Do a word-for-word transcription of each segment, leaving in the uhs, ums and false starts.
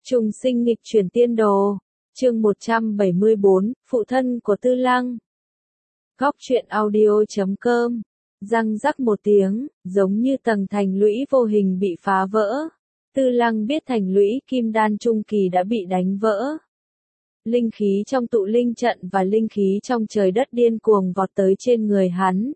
Trùng sinh nghịch chuyển tiên đồ. Chương một trăm bảy mươi bốn, phụ thân của Tư Lăng. Góc truyện audio chấm com. Răng rắc một tiếng, giống như tầng thành lũy vô hình bị phá vỡ. Tư Lăng biết thành lũy kim đan trung kỳ đã bị đánh vỡ. Linh khí trong tụ linh trận và linh khí trong trời đất điên cuồng vọt tới trên người hắn.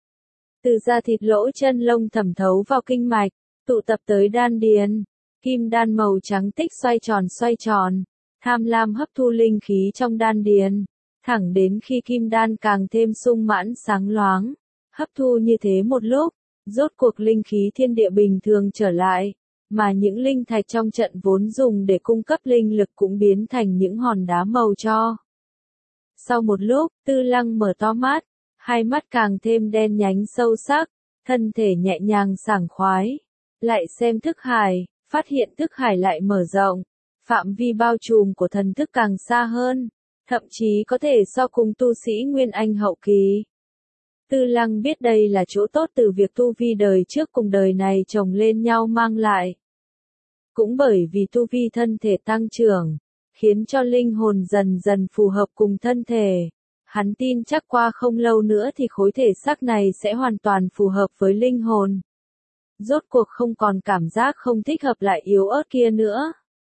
Từ da thịt lỗ chân lông thẩm thấu vào kinh mạch, tụ tập tới đan điền. Kim đan màu trắng tích xoay tròn xoay tròn, tham lam hấp thu linh khí trong đan điền, thẳng đến khi kim đan càng thêm sung mãn sáng loáng. Hấp thu như thế một lúc, rốt cuộc linh khí thiên địa bình thường trở lại, mà những linh thạch trong trận vốn dùng để cung cấp linh lực cũng biến thành những hòn đá màu tro. Sau một lúc, Tư Lăng mở to mắt, hai mắt càng thêm đen nhánh sâu sắc, thân thể nhẹ nhàng sảng khoái. Lại xem thức hải, phát hiện thức hải lại mở rộng, phạm vi bao trùm của thần thức càng xa hơn, thậm chí có thể so cùng tu sĩ Nguyên Anh hậu kỳ. Tư Lăng biết đây là chỗ tốt từ việc tu vi đời trước cùng đời này chồng lên nhau mang lại. Cũng bởi vì tu vi thân thể tăng trưởng, khiến cho linh hồn dần dần phù hợp cùng thân thể. Hắn tin chắc qua không lâu nữa thì khối thể xác này sẽ hoàn toàn phù hợp với linh hồn. Rốt cuộc không còn cảm giác không thích hợp lại yếu ớt kia nữa.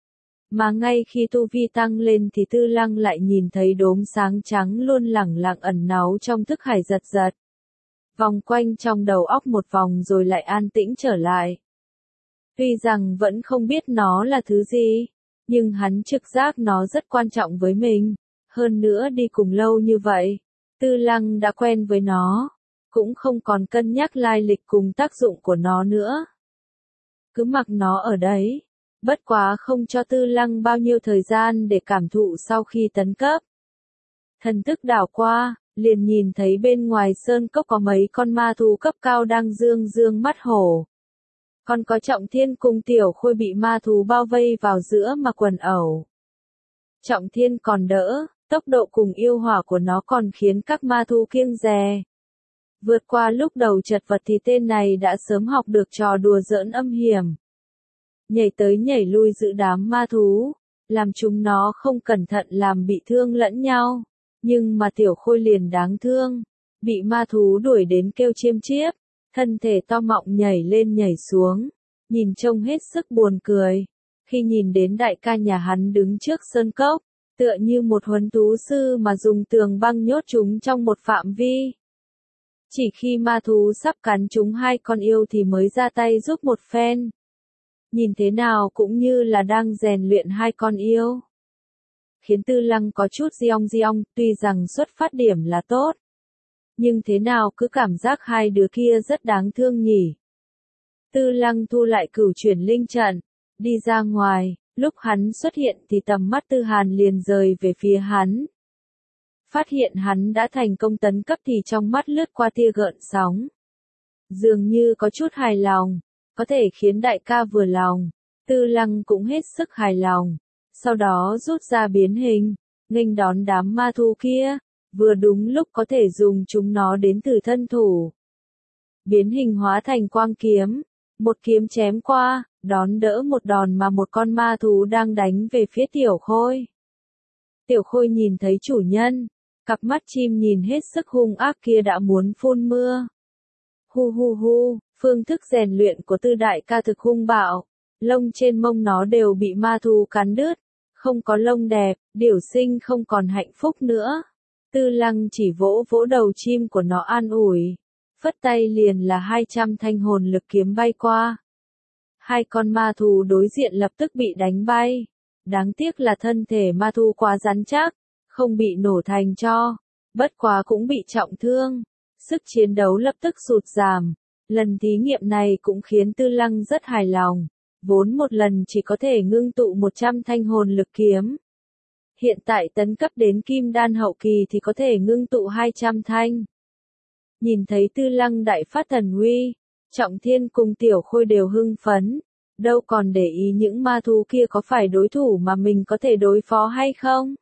Mà ngay khi tu vi tăng lên thì Tư Lăng lại nhìn thấy đốm sáng trắng luôn lẳng lặng ẩn náu trong thức hải giật giật. Vòng quanh trong đầu óc một vòng rồi lại an tĩnh trở lại. Tuy rằng vẫn không biết nó là thứ gì, nhưng hắn trực giác nó rất quan trọng với mình. Hơn nữa đi cùng lâu như vậy, Tư Lăng đã quen với nó, cũng không còn cân nhắc lai lịch cùng tác dụng của nó nữa. Cứ mặc nó ở đấy, bất quá không cho Tư Lăng bao nhiêu thời gian để cảm thụ sau khi tấn cấp. Thần thức đảo qua, liền nhìn thấy bên ngoài sơn cốc có mấy con ma thú cấp cao đang dương dương mắt hổ. Còn có Trọng Thiên cùng Tiểu Khôi bị ma thú bao vây vào giữa mà quần ẩu. Trọng Thiên còn đỡ, tốc độ cùng yêu hỏa của nó còn khiến các ma thú kiêng dè. Vượt qua lúc đầu chật vật thì tên này đã sớm học được trò đùa giỡn âm hiểm. Nhảy tới nhảy lui giữa đám ma thú, làm chúng nó không cẩn thận làm bị thương lẫn nhau. Nhưng mà Tiểu Khôi liền đáng thương, bị ma thú đuổi đến kêu chiêm chiếp, thân thể to mọng nhảy lên nhảy xuống, nhìn trông hết sức buồn cười. Khi nhìn đến đại ca nhà hắn đứng trước sơn cốc, tựa như một huấn thú sư mà dùng tường băng nhốt chúng trong một phạm vi. Chỉ khi ma thú sắp cắn chúng hai con yêu thì mới ra tay giúp một phen. Nhìn thế nào cũng như là đang rèn luyện hai con yêu. Khiến Tư Lăng có chút giong giong, tuy rằng xuất phát điểm là tốt. Nhưng thế nào cứ cảm giác hai đứa kia rất đáng thương nhỉ. Tư Lăng thu lại cửu chuyển linh trận, đi ra ngoài, lúc hắn xuất hiện thì tầm mắt Tư Hàn liền rời về phía hắn. Phát hiện hắn đã thành công tấn cấp thì trong mắt lướt qua tia gợn sóng. Dường như có chút hài lòng, có thể khiến đại ca vừa lòng, Tư Lăng cũng hết sức hài lòng. Sau đó rút ra biến hình, nghênh đón đám ma thú kia, vừa đúng lúc có thể dùng chúng nó đến từ thân thủ. Biến hình hóa thành quang kiếm, một kiếm chém qua, đón đỡ một đòn mà một con ma thú đang đánh về phía Tiểu Khôi. Tiểu Khôi nhìn thấy chủ nhân, cặp mắt chim nhìn hết sức hung ác kia đã muốn phun mưa. Hu hu hu, phương thức rèn luyện của Tư đại ca thực hung bạo, lông trên mông nó đều bị ma thú cắn đứt, không có lông đẹp, điểu sinh không còn hạnh phúc nữa. Tư Lăng chỉ vỗ vỗ đầu chim của nó an ủi, phất tay liền là hai trăm thanh hồn lực kiếm bay qua. Hai con ma thú đối diện lập tức bị đánh bay. Đáng tiếc là thân thể ma thú quá rắn chắc, không bị nổ thành tro, bất quá cũng bị trọng thương. Sức chiến đấu lập tức sụt giảm. Lần thí nghiệm này cũng khiến Tư Lăng rất hài lòng. Vốn một lần chỉ có thể ngưng tụ một trăm thanh hồn lực kiếm. Hiện tại tấn cấp đến kim đan hậu kỳ thì có thể ngưng tụ hai trăm thanh. Nhìn thấy Tư Lăng đại phát thần uy, Trọng Thiên cùng Tiểu Khôi đều hưng phấn, đâu còn để ý những ma thú kia có phải đối thủ mà mình có thể đối phó hay không.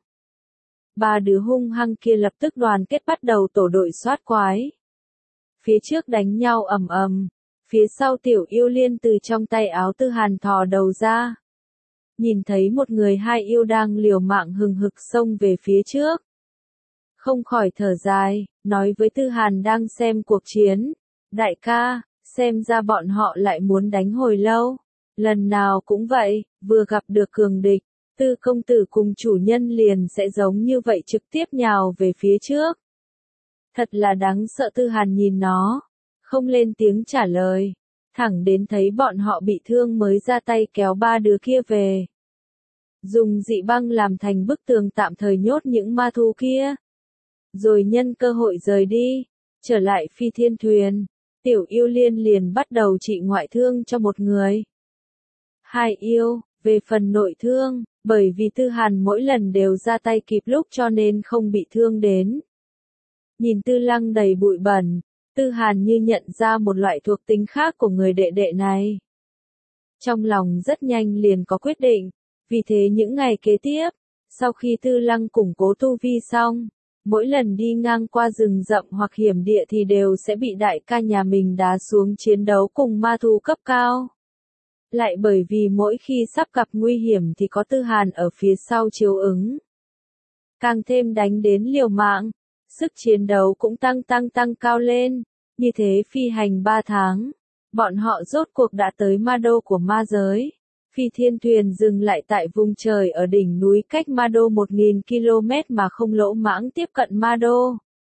Ba đứa hung hăng kia lập tức đoàn kết bắt đầu tổ đội soát quái. Phía trước đánh nhau ầm ầm, phía sau Tiểu Yêu Liên từ trong tay áo Tư Hàn thò đầu ra. nhìn thấy một người hai yêu đang liều mạng hừng hực xông về phía trước. Không khỏi thở dài, nói với Tư Hàn đang xem cuộc chiến, đại ca, xem ra bọn họ lại muốn đánh hồi lâu. Lần nào cũng vậy, vừa gặp được cường địch, Tư công tử cùng chủ nhân liền sẽ giống như vậy trực tiếp nhào về phía trước. Thật là đáng sợ. Tư Hàn nhìn nó, không lên tiếng trả lời, thẳng đến thấy bọn họ bị thương mới ra tay kéo ba đứa kia về. Dùng dị băng làm thành bức tường tạm thời nhốt những ma thú kia. Rồi nhân cơ hội rời đi, trở lại phi thiên thuyền, Tiểu Yêu Liên liền bắt đầu trị ngoại thương cho một người. Hai yêu, về phần nội thương, bởi vì Tư Hàn mỗi lần đều ra tay kịp lúc cho nên không bị thương đến. Nhìn Tư Lăng đầy bụi bẩn, Tư Hàn như nhận ra một loại thuộc tính khác của người đệ đệ này. Trong lòng rất nhanh liền có quyết định, vì thế những ngày kế tiếp, sau khi Tư Lăng củng cố tu vi xong, mỗi lần đi ngang qua rừng rậm hoặc hiểm địa thì đều sẽ bị đại ca nhà mình đá xuống chiến đấu cùng ma thú cấp cao. Lại bởi vì mỗi khi sắp gặp nguy hiểm thì có Tư Hàn ở phía sau chiếu ứng. Càng thêm đánh đến liều mạng, sức chiến đấu cũng tăng tăng tăng cao lên, như thế phi hành ba tháng, bọn họ rốt cuộc đã tới ma đô của ma giới. Phi thiên thuyền dừng lại tại vùng trời ở đỉnh núi cách ma đô một nghìn ki lô mét mà không lỗ mãng tiếp cận ma đô.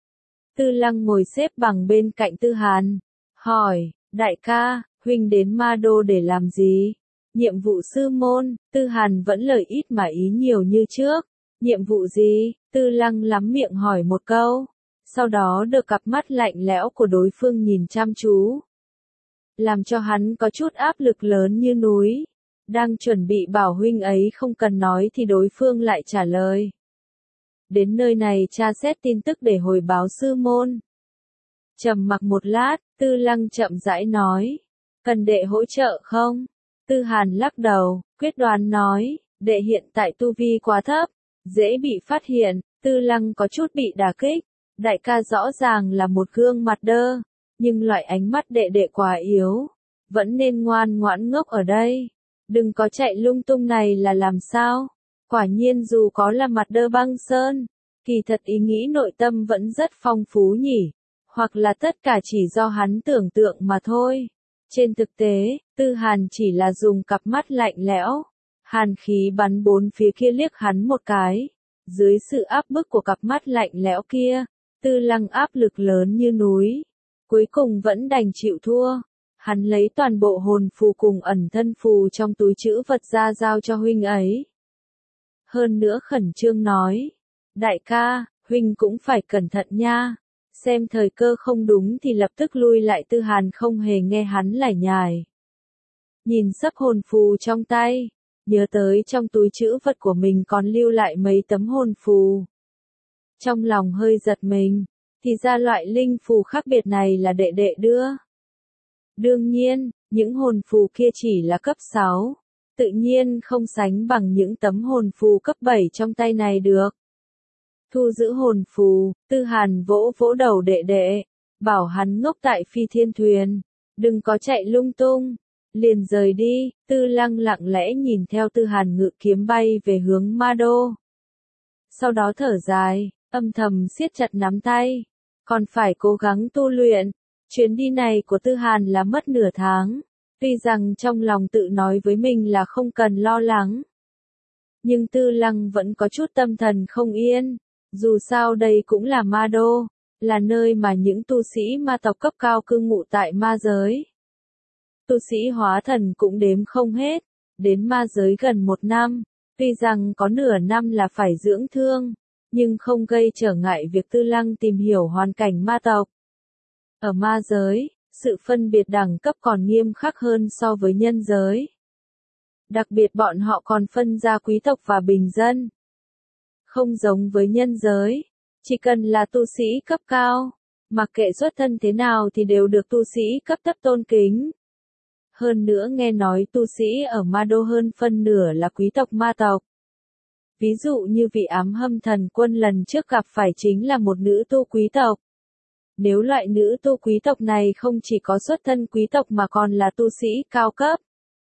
Tư Lăng ngồi xếp bằng bên cạnh Tư Hàn, hỏi, đại ca, huynh đến ma đô để làm gì? Nhiệm vụ sư môn. Tư Hàn vẫn lời ít mà ý nhiều như trước. Nhiệm vụ gì? Tư Lăng lắm miệng hỏi một câu, sau đó được cặp mắt lạnh lẽo của đối phương nhìn chăm chú, làm cho hắn có chút áp lực lớn như núi. Đang chuẩn bị bảo huynh ấy không cần nói thì đối phương lại trả lời. Đến nơi này tra xét tin tức để hồi báo sư môn. Trầm mặc một lát, Tư Lăng chậm rãi nói, cần đệ hỗ trợ không? Tư Hàn lắc đầu, quyết đoán nói, đệ hiện tại tu vi quá thấp, dễ bị phát hiện. Tư Lăng có chút bị đả kích, đại ca rõ ràng là một gương mặt đơ, nhưng loại ánh mắt đệ đệ quá yếu, vẫn nên ngoan ngoãn ngốc ở đây. Đừng có chạy lung tung này là làm sao? Quả nhiên dù có là mặt đơ băng sơn, kỳ thật ý nghĩ nội tâm vẫn rất phong phú nhỉ, hoặc là tất cả chỉ do hắn tưởng tượng mà thôi. Trên thực tế, Tư Hàn chỉ là dùng cặp mắt lạnh lẽo, hàn khí bắn bốn phía kia liếc hắn một cái. Dưới sự áp bức của cặp mắt lạnh lẽo kia, Tư Lăng áp lực lớn như núi, cuối cùng vẫn đành chịu thua. Hắn lấy toàn bộ hồn phù cùng ẩn thân phù trong túi trữ vật ra giao cho huynh ấy. Hơn nữa khẩn trương nói, đại ca, huynh cũng phải cẩn thận nha, xem thời cơ không đúng thì lập tức lui lại. Tư Hàn không hề nghe hắn lải nhải. Nhìn sấp hồn phù trong tay, nhớ tới trong túi trữ vật của mình còn lưu lại mấy tấm hồn phù. Trong lòng hơi giật mình, thì ra loại linh phù khác biệt này là đệ đệ đưa. Đương nhiên, những hồn phù kia chỉ là cấp sáu, tự nhiên không sánh bằng những tấm hồn phù cấp bảy trong tay này được. Thu giữ hồn phù, Tư Hàn vỗ vỗ đầu đệ đệ, bảo hắn ngốc tại phi thiên thuyền, đừng có chạy lung tung, liền rời đi. Tư Lăng lặng lẽ nhìn theo Tư Hàn ngự kiếm bay về hướng ma đô. Sau đó thở dài, âm thầm siết chặt nắm tay, còn phải cố gắng tu luyện. Chuyến đi này của Tư Hàn là mất nửa tháng, tuy rằng trong lòng tự nói với mình là không cần lo lắng. Nhưng Tư Lăng vẫn có chút tâm thần không yên, dù sao đây cũng là ma đô, là nơi mà những tu sĩ ma tộc cấp cao cư ngụ tại ma giới. Tu sĩ hóa thần cũng đếm không hết, đến ma giới gần một năm, tuy rằng có nửa năm là phải dưỡng thương, nhưng không gây trở ngại việc Tư Lăng tìm hiểu hoàn cảnh ma tộc. Ở ma giới, sự phân biệt đẳng cấp còn nghiêm khắc hơn so với nhân giới. Đặc biệt bọn họ còn phân ra quý tộc và bình dân. Không giống với nhân giới, chỉ cần là tu sĩ cấp cao, mặc kệ xuất thân thế nào thì đều được tu sĩ cấp thấp tôn kính. Hơn nữa nghe nói tu sĩ ở ma đô hơn phân nửa là quý tộc ma tộc. Ví dụ như vị ám hâm thần quân lần trước gặp phải chính là một nữ tu quý tộc. Nếu loại nữ tu quý tộc này không chỉ có xuất thân quý tộc mà còn là tu sĩ cao cấp.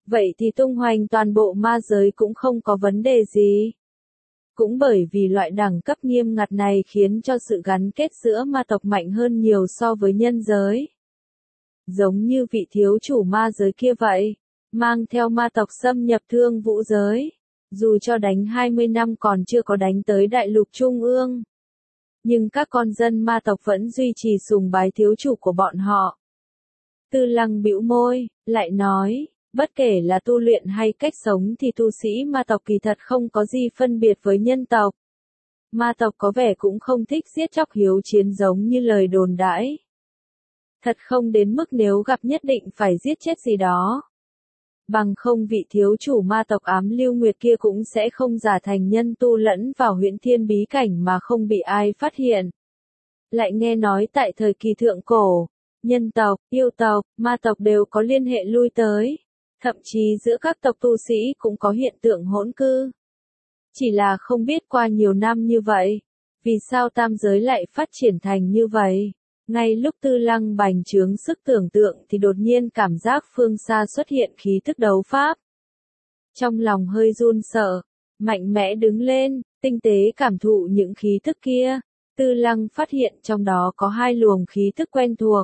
vậy thì tung hoành toàn bộ ma giới cũng không có vấn đề gì. Cũng bởi vì loại đẳng cấp nghiêm ngặt này khiến cho sự gắn kết giữa ma tộc mạnh hơn nhiều so với nhân giới. Giống như vị thiếu chủ ma giới kia vậy, mang theo ma tộc xâm nhập thương vũ giới. Dù cho đánh hai mươi năm còn chưa có đánh tới đại lục trung ương. Nhưng các con dân ma tộc vẫn duy trì sùng bái thiếu chủ của bọn họ. Tư Lăng bĩu môi, lại nói, bất kể là tu luyện hay cách sống thì tu sĩ ma tộc kỳ thật không có gì phân biệt với nhân tộc. Ma tộc có vẻ cũng không thích giết chóc hiếu chiến giống như lời đồn đãi. Thật không đến mức nếu gặp nhất định phải giết chết gì đó. Bằng không vị thiếu chủ ma tộc ám lưu nguyệt kia cũng sẽ không giả thành nhân tu lẫn vào huyễn thiên bí cảnh mà không bị ai phát hiện. Lại nghe nói tại thời kỳ thượng cổ, nhân tộc, yêu tộc, ma tộc đều có liên hệ lui tới. Thậm chí giữa các tộc tu sĩ cũng có hiện tượng hỗn cư. Chỉ là không biết qua nhiều năm như vậy, vì sao tam giới lại phát triển thành như vậy. Ngay lúc Tư Lăng bành trướng sức tưởng tượng thì đột nhiên cảm giác phương xa xuất hiện khí thức đấu pháp. Trong lòng hơi run sợ, mạnh mẽ đứng lên, tinh tế cảm thụ những khí thức kia. Tư Lăng phát hiện trong đó có hai luồng khí thức quen thuộc.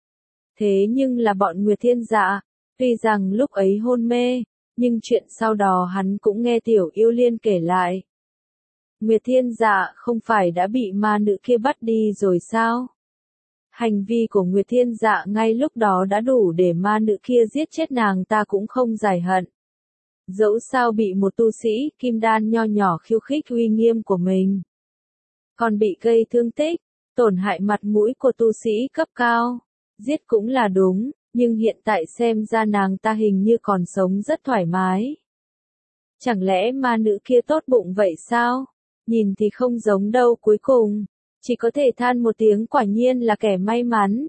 Thế nhưng là bọn Nguyệt Thiên Dạ, tuy rằng lúc ấy hôn mê, nhưng chuyện sau đó hắn cũng nghe Tiểu Yêu Liên kể lại. Nguyệt Thiên Dạ không phải đã bị ma nữ kia bắt đi rồi sao? Hành vi của Nguyệt Thiên Dạ ngay lúc đó đã đủ để ma nữ kia giết chết nàng ta cũng không giải hận. Dẫu sao bị một tu sĩ kim đan nho nhỏ khiêu khích uy nghiêm của mình. Còn bị gây thương tích, tổn hại mặt mũi của tu sĩ cấp cao. Giết cũng là đúng, nhưng hiện tại xem ra nàng ta hình như còn sống rất thoải mái. Chẳng lẽ ma nữ kia tốt bụng vậy sao? Nhìn thì không giống đâu cuối cùng. Chỉ có thể than một tiếng quả nhiên là kẻ may mắn.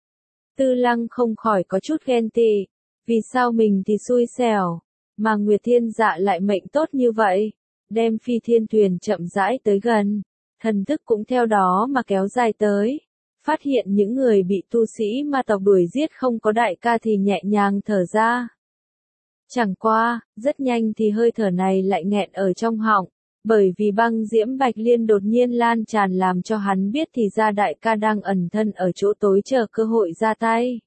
Tư Lăng không khỏi có chút ghen tị. Vì sao mình thì xui xẻo, mà Nguyệt Thiên Dạ lại mệnh tốt như vậy? Đem phi thiên thuyền chậm rãi tới gần. Thần thức cũng theo đó mà kéo dài tới. Phát hiện những người bị tu sĩ ma tộc đuổi giết không có đại ca thì nhẹ nhàng thở ra. Chẳng qua, rất nhanh thì hơi thở này lại nghẹn ở trong họng. Bởi vì băng diễm bạch liên đột nhiên lan tràn làm cho hắn biết thì ra đại ca đang ẩn thân ở chỗ tối chờ cơ hội ra tay.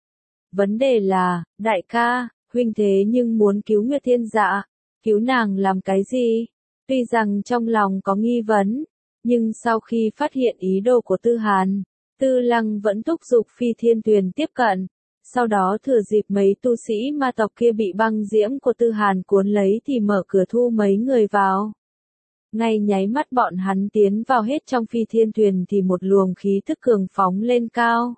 Vấn đề là, đại ca, huynh thế nhưng muốn cứu Nguyệt Thiên Dạ, cứu nàng làm cái gì? Tuy rằng trong lòng có nghi vấn, nhưng sau khi phát hiện ý đồ của Tư Hàn, Tư Lăng vẫn thúc giục phi thiên thuyền tiếp cận. Sau đó thừa dịp mấy tu sĩ ma tộc kia bị băng diễm của Tư Hàn cuốn lấy thì mở cửa thu mấy người vào. Ngay nháy mắt bọn hắn tiến vào hết trong phi thiên thuyền thì một luồng khí thức cường phóng lên cao.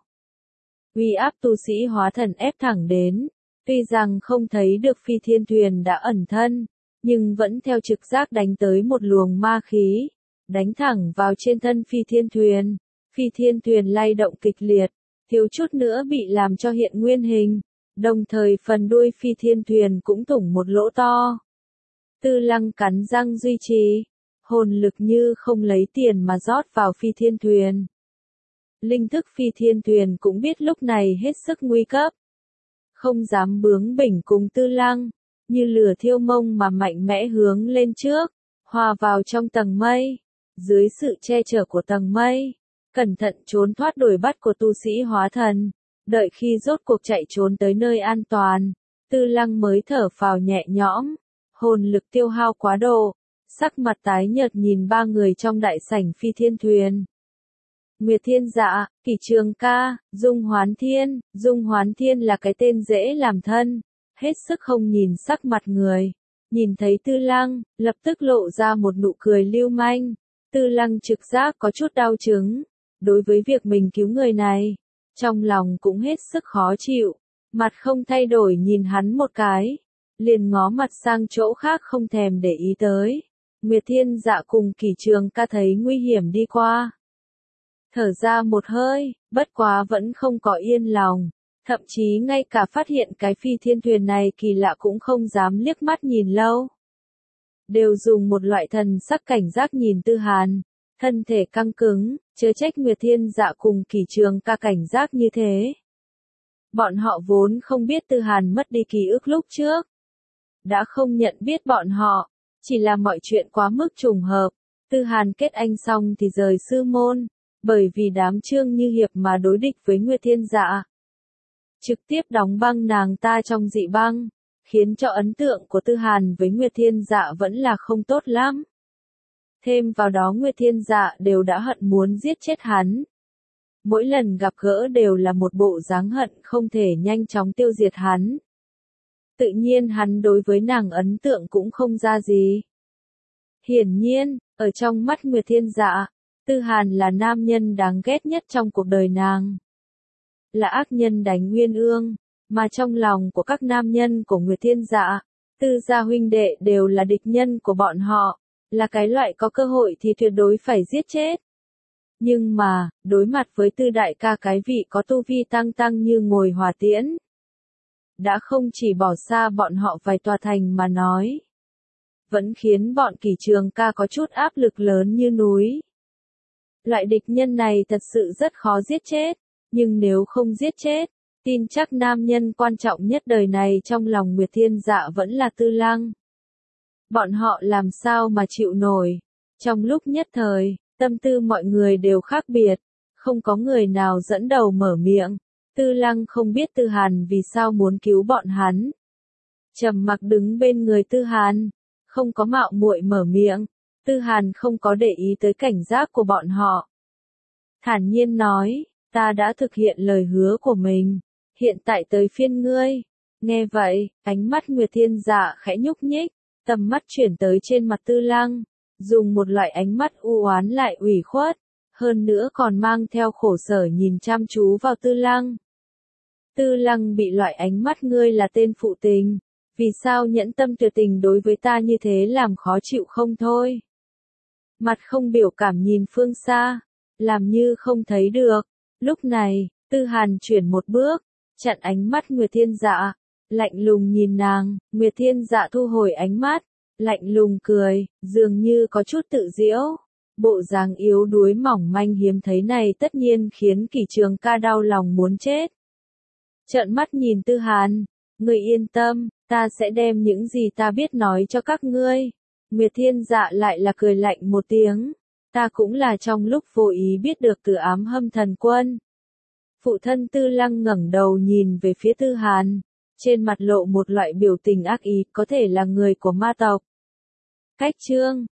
Uy áp tu sĩ hóa thần ép thẳng đến, tuy rằng không thấy được phi thiên thuyền đã ẩn thân, nhưng vẫn theo trực giác đánh tới một luồng ma khí, đánh thẳng vào trên thân phi thiên thuyền. Phi thiên thuyền lay động kịch liệt, thiếu chút nữa bị làm cho hiện nguyên hình, đồng thời phần đuôi phi thiên thuyền cũng thủng một lỗ to. Tư Lăng cắn răng duy trì, hồn lực như không lấy tiền mà rót vào phi thiên thuyền. Linh thức phi thiên thuyền cũng biết lúc này hết sức nguy cấp. Không dám bướng bỉnh cùng Tư Lăng, như lửa thiêu mông mà mạnh mẽ hướng lên trước, hòa vào trong tầng mây, dưới sự che chở của tầng mây. Cẩn thận trốn thoát đuổi bắt của tu sĩ hóa thần, đợi khi rốt cuộc chạy trốn tới nơi an toàn, Tư Lăng mới thở phào nhẹ nhõm, hồn lực tiêu hao quá độ, sắc mặt tái nhợt nhìn ba người trong đại sảnh phi thiên thuyền. Nguyệt Thiên Dạ, Kỷ Trường Ca, Dung Hoán Thiên, Dung Hoán Thiên là cái tên dễ làm thân, hết sức không nhìn sắc mặt người, nhìn thấy Tư Lăng, lập tức lộ ra một nụ cười lưu manh, Tư Lăng trực giác có chút đau chứng. Đối với việc mình cứu người này, trong lòng cũng hết sức khó chịu, mặt không thay đổi nhìn hắn một cái, liền ngó mặt sang chỗ khác không thèm để ý tới. Nguyệt Thiên Dạ cùng Kỷ Trường Ca thấy nguy hiểm đi qua. Thở ra một hơi, bất quá vẫn không có yên lòng, thậm chí ngay cả phát hiện cái phi thiên thuyền này kỳ lạ cũng không dám liếc mắt nhìn lâu. Đều dùng một loại thần sắc cảnh giác nhìn Tư Hàn. Thân thể căng cứng, chớ trách Nguyệt Thiên Dạ cùng Kỷ Trường Ca cảnh giác như thế. Bọn họ vốn không biết Tư Hàn mất đi ký ức lúc trước, đã không nhận biết bọn họ, chỉ là mọi chuyện quá mức trùng hợp. Tư Hàn kết anh xong thì rời sư môn, bởi vì đám Trương Như Hiệp mà đối địch với Nguyệt Thiên Dạ. Trực tiếp đóng băng nàng ta trong dị băng, khiến cho ấn tượng của Tư Hàn với Nguyệt Thiên Dạ vẫn là không tốt lắm. Thêm vào đó Nguyệt Thiên Dạ đều đã hận muốn giết chết hắn. Mỗi lần gặp gỡ đều là một bộ dáng hận không thể nhanh chóng tiêu diệt hắn. Tự nhiên hắn đối với nàng ấn tượng cũng không ra gì. Hiển nhiên, ở trong mắt Nguyệt Thiên Dạ, Tư Hàn là nam nhân đáng ghét nhất trong cuộc đời nàng. Là ác nhân đánh Nguyên Ương, mà trong lòng của các nam nhân của Nguyệt Thiên Dạ, Tư gia huynh đệ đều là địch nhân của bọn họ, là cái loại có cơ hội thì tuyệt đối phải giết chết. Nhưng mà, đối mặt với Tư đại ca cái vị có tu vi tăng tăng như ngồi hỏa tiễn, đã không chỉ bỏ xa bọn họ vài tòa thành mà nói, vẫn khiến bọn Kỷ Trường ca có chút áp lực lớn như núi. Loại địch nhân này thật sự rất khó giết chết, nhưng nếu không giết chết, tin chắc nam nhân quan trọng nhất đời này trong lòng Nguyệt Thiên Dạ vẫn là Tư Lăng. Bọn họ làm sao mà chịu nổi? Trong lúc nhất thời, tâm tư mọi người đều khác biệt, không có người nào dẫn đầu mở miệng. Tư Lăng không biết Tư Hàn vì sao muốn cứu bọn hắn. Trầm mặc đứng bên người Tư Hàn, không có mạo muội mở miệng. Tư Hàn không có để ý tới cảnh giác của bọn họ. Thản nhiên nói, ta đã thực hiện lời hứa của mình, hiện tại tới phiên ngươi. Nghe vậy, ánh mắt Nguyệt Thiên Dạ khẽ nhúc nhích, tầm mắt chuyển tới trên mặt Tư Lăng, dùng một loại ánh mắt u oán lại ủy khuất, hơn nữa còn mang theo khổ sở nhìn chăm chú vào Tư Lăng. Tư Lăng bị loại ánh mắt ngươi là tên phụ tình, vì sao nhẫn tâm tuyệt tình đối với ta như thế làm khó chịu không thôi. Mặt không biểu cảm nhìn phương xa, làm như không thấy được. Lúc này, Tư Hàn chuyển một bước, chặn ánh mắt Nguyệt Thiên Dạ, lạnh lùng nhìn nàng. Nguyệt Thiên Dạ thu hồi ánh mắt, lạnh lùng cười, dường như có chút tự giễu. Bộ dáng yếu đuối mỏng manh hiếm thấy này tất nhiên khiến Kỷ Trường ca đau lòng muốn chết. Trợn mắt nhìn Tư Hàn, ngươi yên tâm, ta sẽ đem những gì ta biết nói cho các ngươi. Nguyệt Thiên Dạ lại là cười lạnh một tiếng, ta cũng là trong lúc vô ý biết được từ ám hâm thần quân. Phụ thân Tư Lăng ngẩng đầu nhìn về phía Tư Hàn, trên mặt lộ một loại biểu tình ác ý, có thể là người của ma tộc. Cách chương